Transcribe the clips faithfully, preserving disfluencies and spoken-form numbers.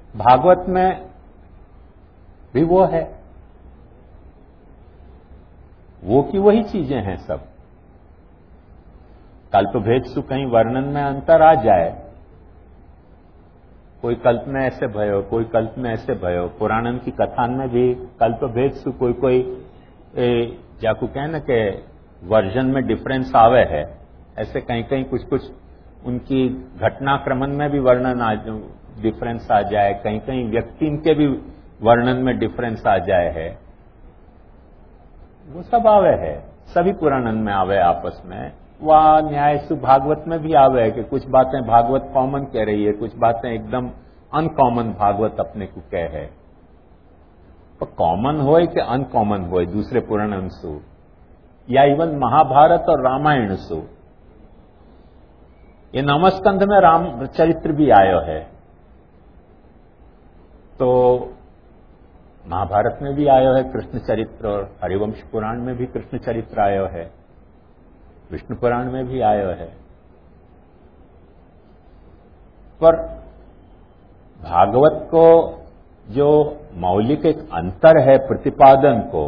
भागवत में भी वो है, वो की वही चीजें हैं सब। कल्प भेद सु कहीं वर्णन में अंतर आ जाए, कोई कल्प में ऐसे भयो, कोई कल्प में ऐसे भयो। पुराणन की कथान में भी कल्प भेद सु कोई कोई जाकू कहे ना कि वर्जन में डिफरेंस आवे है, ऐसे कहीं कहीं कुछ कुछ उनकी घटनाक्रमण में भी वर्णन आ डिफरेंस आ जाए, कहीं कहीं व्यक्ति के भी वर्णन में डिफरेंस आ जाए है, वो सब आवे है, सभी पुराणन में आवे आपस में। वह न्याय सु भागवत में भी आवे है कि कुछ बातें भागवत कॉमन कह रही है, कुछ बातें एकदम अनकॉमन भागवत अपने को कह है। तो कॉमन होए कि अनकॉमन होए दूसरे पुराणन सु, या इवन महाभारत और रामायण सु। ये नवस्कंध में राम चरित्र भी आयो है, तो महाभारत में भी आयो है कृष्ण चरित्र, और हरिवंश पुराण में भी कृष्ण चरित्र आयो है, विष्णु पुराण में भी आयो है। पर भागवत को जो मौलिक एक अंतर है प्रतिपादन को,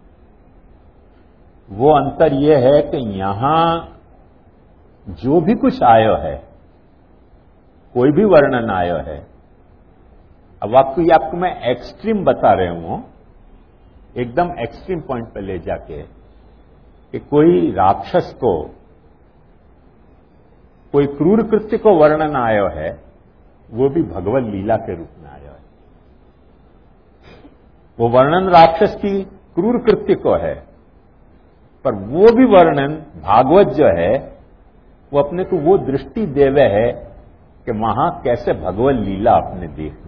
वो अंतर ये है कि यहां जो भी कुछ आयो है, कोई भी वर्णन आयो है, अब आपको ये आपको मैं एक्सट्रीम बता रहे हूं, एकदम एक्सट्रीम पॉइंट पे ले जाके, कि कोई राक्षस को, कोई क्रूर कृत्य को वर्णन आयो है, वो भी भगवत लीला के रूप में आयो है। वो वर्णन राक्षस की क्रूर कृत्य को है, पर वो भी वर्णन भागवत जो है वो अपने को वो दृष्टि देवे है कि वहां कैसे भगवत लीला अपने देखनी।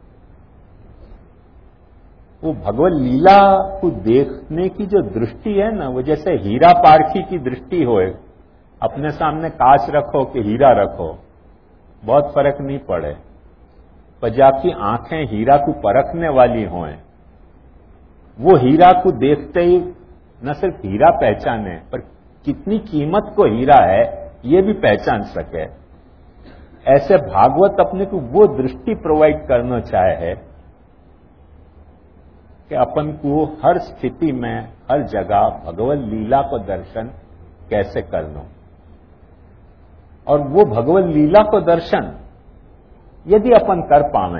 वो भगवत लीला को देखने की जो दृष्टि है ना, वो जैसे हीरा पारखी की दृष्टि होए, अपने सामने कांच रखो कि हीरा रखो, बहुत फर्क नहीं पड़े। पर जब आपकी आंखें हीरा को परखने वाली हों, वो हीरा को देखते ही न सिर्फ हीरा पहचाने, पर कितनी कीमत को हीरा है ये भी पहचान सके। ऐसे भागवत अपने को वो दृष्टि प्रोवाइड करना चाहे है कि अपन को हर स्थिति में, हर जगह भगवत लीला को दर्शन कैसे करना। और वो भगवत लीला को दर्शन यदि अपन कर पावे,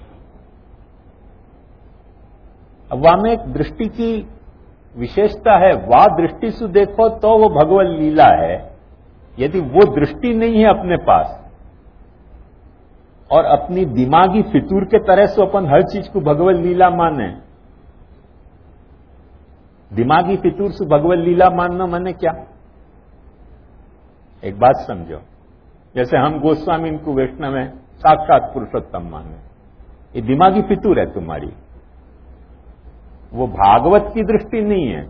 अब वहां में एक दृष्टि की विशेषता है, वाह दृष्टि से देखो तो वो भगवत लीला है। यदि वो दृष्टि नहीं है अपने पास, और अपनी दिमागी फितूर के तरह से अपन हर चीज को भगवत लीला माने, दिमागी फितूर से भगवत लीला मानना माने क्या? एक बात समझो, जैसे हम गोस्वामी इनको वैष्णव में साक्षात पुरुषोत्तम माने, ये दिमागी फितूर है तुम्हारी, वो भागवत की दृष्टि नहीं है,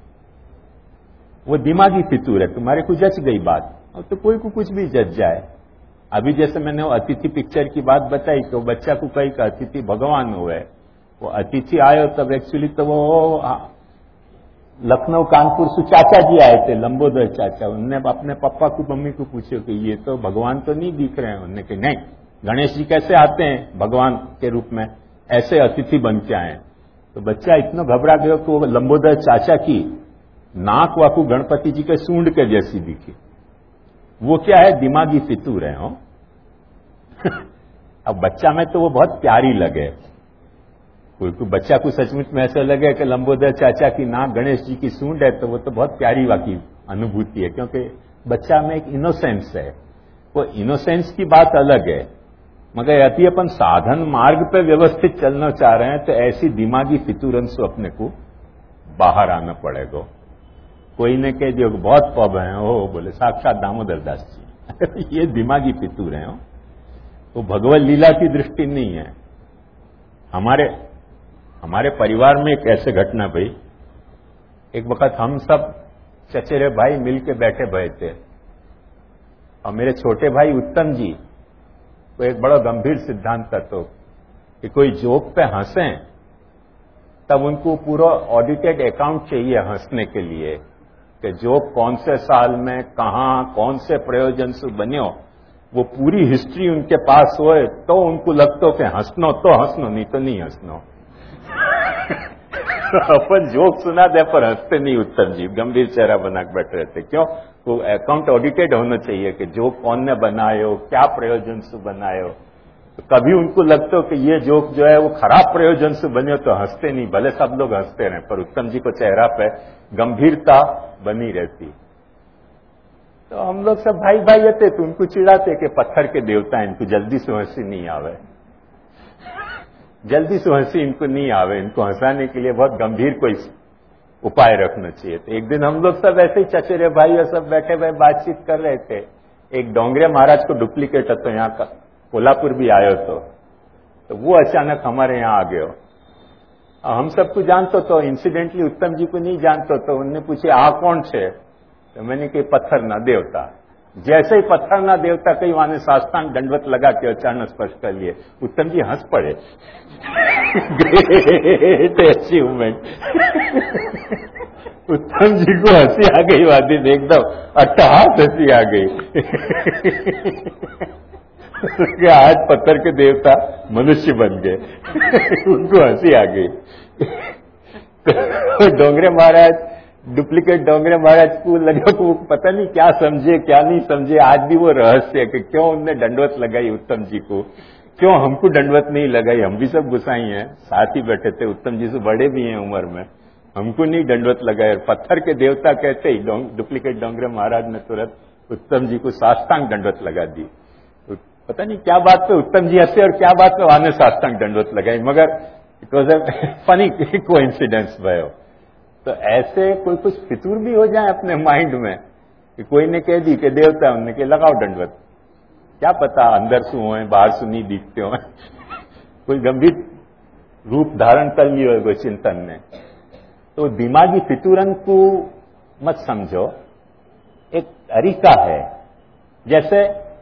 वो दिमागी फितूर है। तुम्हारे को जच गई बात, और तो कोई को कुछ भी जच जाए। अभी जैसे मैंने वो अतिथि पिक्चर की बात बताई कि वो बच्चा को कही का अतिथि भगवान हुए, वो अतिथि आयो तब एक्चुअली तो वो लखनऊ कानपुर से चाचा जी आए थे, लंबोदर चाचा। उनने अपने पापा को मम्मी को पूछे कि ये तो भगवान तो नहीं दिख रहे हैं। उन्होंने कहा नहीं, गणेश जी कैसे आते हैं भगवान के रूप में, ऐसे अतिथि बन के आए। तो बच्चा इतना घबरा गया कि वो लंबोदर चाचा की नाक वाकू गणपति जी के सूंड के जैसी दिखी। वो क्या है? दिमागी फितूर है। हो अब बच्चा में तो वो बहुत प्यारी लगे, कोई कोई बच्चा को सचमुच में ऐसा लगे कि लंबोदर चाचा की नाक गणेश जी की सूंड है, तो वो तो बहुत प्यारी वाकी अनुभूति है, क्योंकि बच्चा में एक इनोसेंस है। वो इनोसेंस की बात अलग है, मगर यदि अपन साधन मार्ग पे व्यवस्थित चलना चाह रहे हैं तो ऐसी दिमागी फितूरन से अपने को बाहर आना पड़ेगा। कोई ने कह दिया बहुत पब है, ओ बोले साक्षात दामोदर दास जी ये दिमागी फितूर है। तो भगवत लीला की दृष्टि नहीं है। हमारे हमारे परिवार में एक ऐसे घटना भाई, एक वक्त हम सब चचेरे भाई मिलके बैठे भये थे, और मेरे छोटे भाई उत्तम जी को एक बड़ा गंभीर सिद्धांत था तो कि कोई जोक पे हंसे तब उनको पूरा ऑडिटेड अकाउंट चाहिए हंसने के लिए, कि जोक कौन से साल में, कहां, कौन से प्रयोजन से बन्यो, वो पूरी हिस्ट्री उनके पास हो तो उनको लगता हो कि हंसनो तो हंसनो, नहीं तो नहीं हंसनो। अपन जोक सुना दे पर हंसते नहीं उत्तम जी, गंभीर चेहरा बना के बैठे रहते। क्यों? वो अकाउंट ऑडिटेड होना चाहिए कि जोक कौन ने बनायो, क्या प्रयोजन से बनायो। तो कभी उनको लगता हो कि ये जोक जो है वो खराब प्रयोजन से बने तो हंसते नहीं, भले सब लोग हंसते रहे, पर उत्तम जी को चेहरा पे गंभीरता बनी रहती। तो हम लोग सब भाई भाई होते तो उनको चिढ़ाते कि पत्थर के देवता, इनको जल्दी से हंसी नहीं आवे, जल्दी से हंसी इनको नहीं आवे, इनको हंसाने के लिए बहुत गंभीर कोई उपाय रखना चाहिए। तो एक दिन हम लोग सब ऐसे ही चचेरे भाई और सब बैठे हुए बातचीत कर रहे थे। एक डोंगरे महाराज को डुप्लीकेट तो यहाँ का कोल्हापुर भी आयो तो, तो वो अचानक हमारे यहाँ आ गयो। हम सबको जानते तो, इंसिडेंटली उत्तम जी को नहीं जानते तो उनने पूछे आ कौन छे? तो मैंने कही पत्थर ना देवता। जैसे ही पत्थर ना देवता कही वहां साष्टांग दंडवत लगा के चरण स्पर्श कर लिए, उत्तम जी हंस पड़े। Great achievement. उत्तम जी को हंसी आ गई, वादी ने एकदम अट्टहास हंसी आ गई। आज पत्थर के देवता मनुष्य बन गए। उनको हंसी आ गई। तो डोंगरे महाराज, डुप्लीकेट डोंगरे महाराज को लगा को पता नहीं क्या समझे क्या नहीं समझे। आज भी वो रहस्य है कि क्यों उनने दंडवत लगाई उत्तम जी को, क्यों हमको दंडवत नहीं लगाई। हम भी सब गुस्साई हैं, साथ ही बैठे थे, उत्तम जी से बड़े भी हैं उम्र में, हमको नहीं दंडवत लगाए। पत्थर के देवता कहते ही डुप्लीकेट डोंगरे महाराज ने तुरंत उत्तम जी को साष्टांग दंडवत लगा दी। पता नहीं क्या बात पे उत्तम जी हंसे और क्या बात पे वहां साष्टांग दंडवत लगाई, मगर it was a funny coincidence भयो। तो ऐसे कोई कुछ फितूर भी हो जाए अपने माइंड में कि कोई ने कह दी कि देवता, उनने कह लगाओ दंडवत, क्या पता अंदर सु हो बाहर सु नहीं दिखते हो। कोई गंभीर रूप धारण कर लियो कोई चिंतन ने। तो दिमागी फितूरन को मत समझो, एक तरीका है। जैसे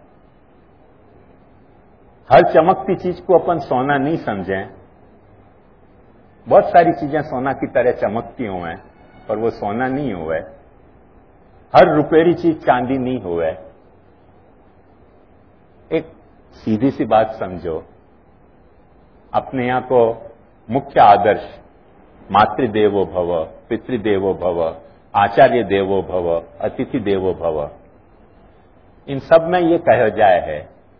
हर चमकती चीज को अपन सोना नहीं समझें। बहुत सारी चीजें सोना की तरह चमकती हुए पर वो सोना नहीं हुए। हर रुपये चीज चांदी नहीं हुए। एक सीधी सी बात समझो, अपने यहां को मुख्य आदर्श मातृदेवो भव, पितृदेवो भव, आचार्य देवो भव, अतिथि देवो भव, इन सब में ये कहा जाए है।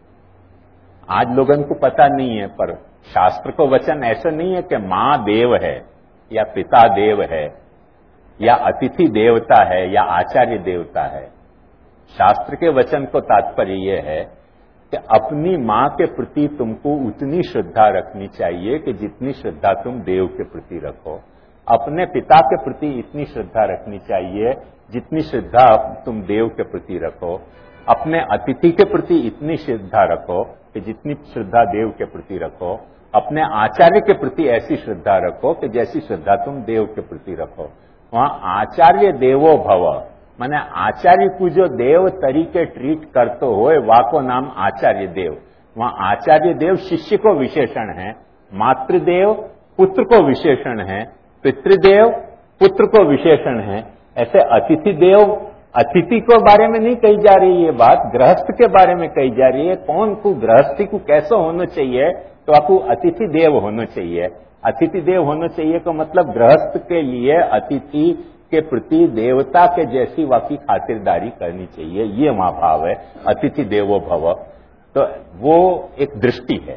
आज लोगों को पता नहीं है, पर शास्त्र को वचन ऐसा नहीं है कि मां देव है या पिता देव है या अतिथि देवता है या आचार्य देवता है। शास्त्र के वचन को तात्पर्य यह है कि अपनी मां के प्रति तुमको उतनी श्रद्धा रखनी चाहिए कि जितनी श्रद्धा तुम देव के प्रति रखो। अपने पिता के प्रति इतनी श्रद्धा रखनी चाहिए जितनी श्रद्धा तुम देव के प्रति रखो। अपने अतिथि के प्रति इतनी श्रद्धा रखो कि जितनी श्रद्धा देव के प्रति रखो। अपने आचार्य के प्रति ऐसी श्रद्धा रखो कि जैसी श्रद्धा तुम देव के प्रति रखो। वहां आचार्य देवो भव माने आचार्य को जो देव तरीके ट्रीट करते हो वाको नाम आचार्य देव। वहां आचार्य देव शिष्य को विशेषण है, मातृदेव पुत्र को विशेषण है, पितृदेव पुत्र को विशेषण है। ऐसे अतिथि देव, अतिथि को बारे में नहीं कही जा रही ये बात, गृहस्थ के बारे में कही जा रही है। कौन को गृहस्थी को कैसे होना चाहिए, तो आपको अतिथि देव होना चाहिए। अतिथि देव होना चाहिए का मतलब गृहस्थ के लिए अतिथि के प्रति देवता के जैसी वाकी खातिरदारी करनी चाहिए, ये वहां भाव है अतिथि देवो भव। तो वो एक दृष्टि है।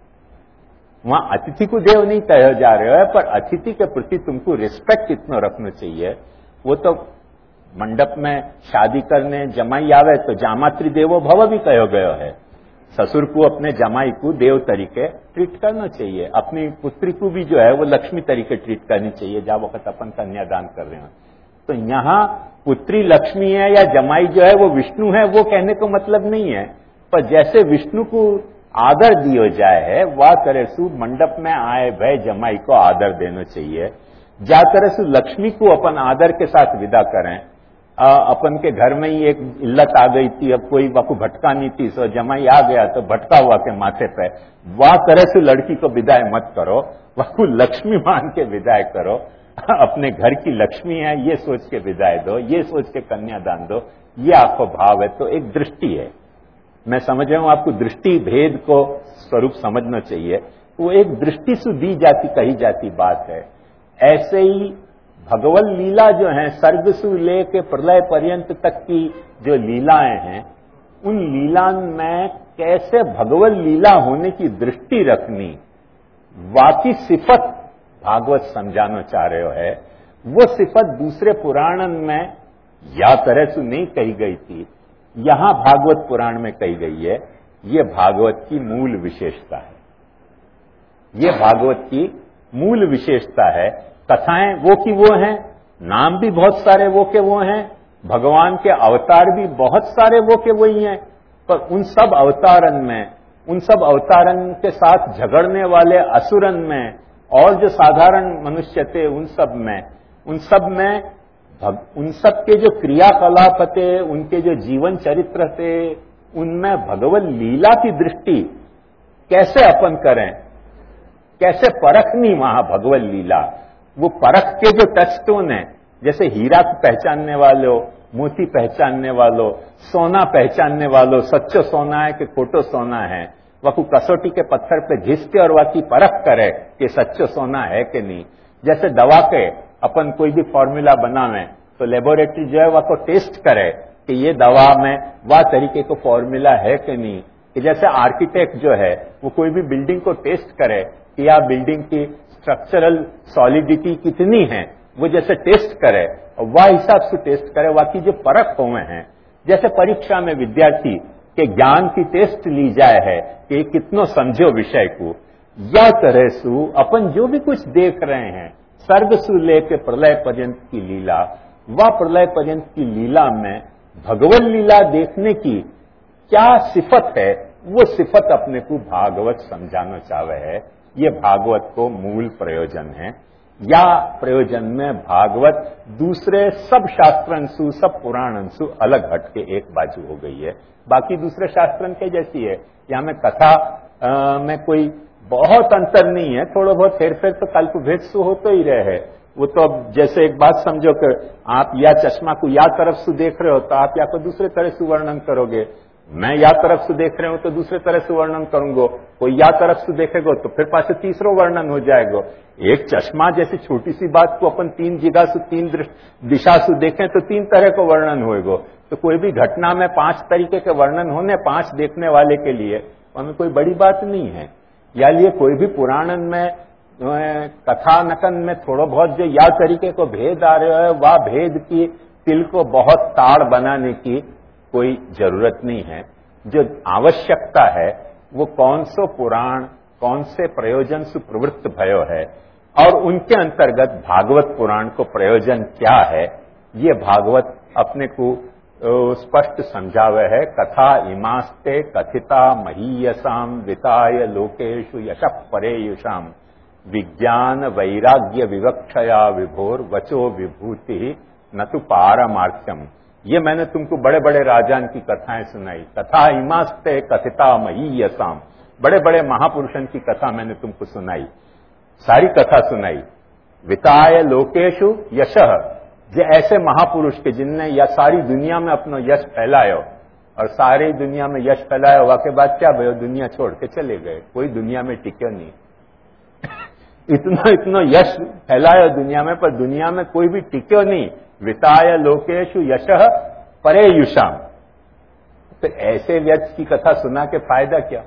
वहां अतिथि को देव नहीं कहा जा रहा है, पर अतिथि के प्रति तुमको रिस्पेक्ट इतना रखना चाहिए। वो तो मंडप में शादी करने जमाई आवे तो जामात्री देवो भव भी कहो गयो है। ससुर को अपने जमाई को देव तरीके ट्रीट करना चाहिए। अपनी पुत्री को भी जो है वो लक्ष्मी तरीके ट्रीट करनी चाहिए जब वक्त अपन कन्यादान कर रहे हैं। तो यहाँ पुत्री लक्ष्मी है या जमाई जो है वो विष्णु है, वो कहने को मतलब नहीं है। पर जैसे विष्णु को आदर दिया जाए है, वह तरह से मंडप में आए भय जमाई को आदर देना चाहिए। जा तरह से लक्ष्मी को अपन आदर के साथ विदा करें। आ, अपन के घर में ही एक इल्लत आ गई थी, अब कोई बापू भटका नहीं थी, सो जमाई आ गया तो भटका हुआ के माथे पे, वह तरह से लड़की को विदाई मत करो, वह को लक्ष्मी मान के विदाई करो। अपने घर की लक्ष्मी है ये सोच के विदाई दो, ये सोच के कन्यादान दो, ये आपको भाव है। तो एक दृष्टि है। मैं समझ रहा हूं आपको दृष्टि भेद को स्वरूप समझना चाहिए। वो एक दृष्टि से दी जाती कही जाती बात है। ऐसे ही भगवत लीला जो है सर्ग से लेके प्रलय पर्यंत तक की जो लीलाएं हैं, उन लीला में कैसे भगवत लीला होने की दृष्टि रखनी, वाकी सिफत भागवत समझाना चाह रहे हो है। वो सिफत दूसरे पुराणन में या तरह से नहीं कही गई थी, यहां भागवत पुराण में कही गई है। ये भागवत की मूल विशेषता है, ये भागवत की मूल विशेषता है। कथाएं वो की वो हैं, नाम भी बहुत सारे वो के वो हैं, भगवान के अवतार भी बहुत सारे वो के वही हैं, पर उन सब अवतारन में, उन सब अवतारन के साथ झगड़ने वाले असुरन में और जो साधारण मनुष्य थे उन सब में, उन सब में उन सब के जो क्रियाकलाप थे, उनके जो जीवन चरित्र थे, उनमें भगवत लीला की दृष्टि कैसे अपन करें, कैसे परखनी वहां भगवत लीला। वो परख के जो टचस्टोन है, जैसे हीरा को पहचानने वालों, मोती पहचानने वालों, सोना पहचानने वालों, सच्चो सोना है कि खोटो सोना है, वह कसौटी के पत्थर पे घिस के और वह की परख करे कि सच्चो सोना है कि नहीं। जैसे दवा के अपन कोई भी फॉर्मूला बनावे तो लेबोरेटरी जो है वह को टेस्ट करे कि ये दवा में वह तरीके को फॉर्मूला है कि नहीं। कि जैसे आर्किटेक्ट जो है वो कोई भी बिल्डिंग को टेस्ट करे कि यह बिल्डिंग की स्ट्रक्चरल सॉलिडिटी कितनी है, वो जैसे टेस्ट करे और वह हिसाब से टेस्ट करे, वह की जो परख हुए हैं। जैसे परीक्षा में विद्यार्थी के ज्ञान की टेस्ट ली जाए है कि कितनो समझो विषय को, या तरह से अपन जो भी कुछ देख रहे हैं सर्ग से लेके प्रलय पर्यंत की लीला, वह प्रलय पर्यंत की लीला में भगवत लीला देखने की क्या सिफत है, वो सिफत अपने को भागवत समझाना चाहे है। ये भागवत को मूल प्रयोजन है। या प्रयोजन में भागवत दूसरे सब शास्त्रन सु, सब पुराणन सु अलग हटके एक बाजू हो गई है। बाकी दूसरे शास्त्रन के जैसी है। यहाँ में कथा आ, में कोई बहुत अंतर नहीं है, थोड़ा बहुत हेर फेर तो कल्प भेद से होते ही रहे। वो तो अब जैसे एक बात समझो कि आप या चश्मा को या तरफ से देख रहे हो तो आप या को दूसरे तरह से वर्णन करोगे, मैं या तरफ से देख रहे हूं तो दूसरे तरह से वर्णन करूंगा, कोई या तरफ से देखेगा तो फिर पास तीसरा वर्णन हो जाएगा। एक चश्मा जैसी छोटी सी बात को अपन तीन जगह से, तीन दिशा से देखें तो तीन तरह का वर्णन होएगा। तो कोई भी घटना में पांच तरीके के वर्णन होने पांच देखने वाले के लिए, हमें कोई बड़ी बात नहीं है। या लिए कोई भी पुराणन में कथा नकन में थोड़ा बहुत जो या तरीके को भेद आ रहे है, वह भेद की तिल को बहुत ताड़ बनाने की कोई जरूरत नहीं है। जो आवश्यकता है वो कौन सो पुराण कौन से प्रयोजन से प्रवृत्त भयो है और उनके अंतर्गत भागवत पुराण को प्रयोजन क्या है, ये भागवत अपने को स्पष्ट समझावे है। कथा इमास्ते कथिता महीयसाम विताय लोकेशु यशः परेयुषाम विज्ञान वैराग्य विवक्षया विभोर वचो विभूति न तो पारमार्थ्यम। ये मैंने तुमको बड़े बड़े राजान की कथाएं सुनाई। कथा इमास्ते कथिता महीयसाम, बड़े बड़े महापुरुषन की कथा मैंने तुमको सुनाई, सारी कथा सुनाई। विताय लोकेशु यशः, जो ऐसे महापुरुष के जिनने या सारी दुनिया में अपना यश फैलायो और सारी दुनिया में यश फैलाया, हुआ के बाद क्या भयो, दुनिया छोड़ के चले गए, कोई दुनिया में टिके नहीं। इतना इतना यश फैलाया दुनिया में, पर दुनिया में कोई भी टिक्यो नहीं। विताय लोकेशु यशः परेयुषाम। तो ऐसे व्यर्थ की कथा सुना के फायदा क्या,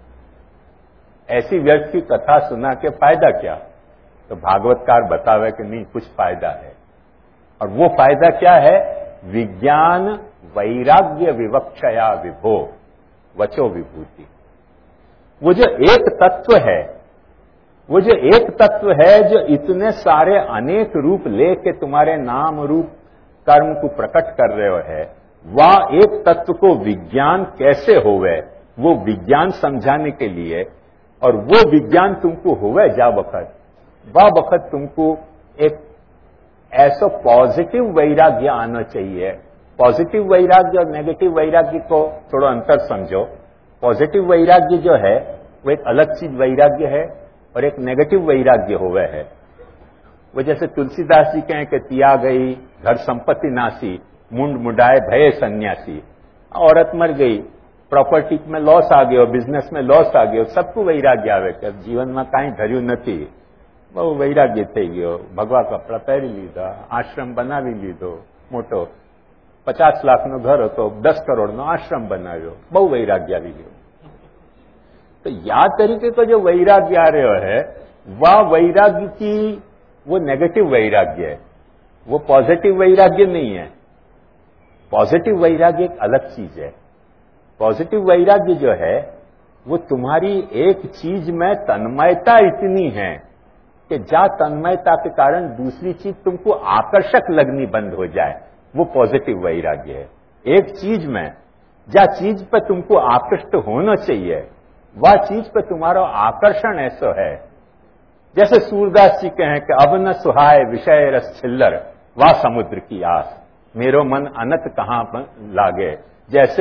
ऐसी व्यर्थ की कथा सुना के फायदा क्या। तो भागवतकार बतावे कि नहीं, कुछ फायदा है। और वो फायदा क्या है, विज्ञान वैराग्य विवक्षया विभो वचो विभूति। वो जो एक तत्व है, वो जो एक तत्व है जो इतने सारे अनेक रूप लेके तुम्हारे नाम रूप कर्म को प्रकट कर रहे हो है, वह एक तत्व को विज्ञान कैसे होवे, वो विज्ञान समझाने के लिए, और वो विज्ञान तुमको होवे जा वक्त, वह वक्त तुमको एक ऐसा पॉजिटिव वैराग्य आना चाहिए। पॉजिटिव वैराग्य और नेगेटिव वैराग्य को थोड़ा अंतर समझो। पॉजिटिव वैराग्य जो है वो एक अलग चीज वैराग्य है, और एक नेगेटिव वैराग्य होवे है। वो जैसे तुलसीदास जी कहें कि तिया गई घर संपत्ति नासी, मुंड मुडाए भय सन्यासी। औरत मर गई, પ્રોપર્ટી में लॉस आ गयो, बिजनेस में लॉस आ गयो, सबको वैराग्य આવે કે જીવનમાં કાંઈ ધર્યું નથી, બહુ વૈરાગ્ય થઈ ગયો, ભગવા કપડા પહેરી લીધા, આશ્રમ બનાવી લીધો મોટો, पचास लाख નો ઘર હતો, दस करोड़ નો आश्रम बनाव्यो, બહુ वैराग्य આવી ગયો. तो याद तरीके का जो वैराग्य आ रहा है वह वैराग्य की वो नेगेटिव वैराग्य है, वो पॉजिटिव वैराग्य नहीं है. पॉजिटिव वैराग्य एक अलग चीज है. पॉजिटिव वैराग्य जो है वो तुम्हारी एक चीज में तन्मयता इतनी है कि जा तन्मयता के कारण दूसरी चीज तुमको आकर्षक लगनी बंद हो जाए, वो पॉजिटिव वैराग्य है. एक चीज में जा चीज पर तुमको आकृष्ट होना चाहिए, वह चीज पर तुम्हारा आकर्षण ऐसा है. जैसे सूरदास जी कहें कि अब न सुहाय विषय रस छिल्लर, वह समुद्र की आस, मेरो मन अनत कहां लागे. जैसे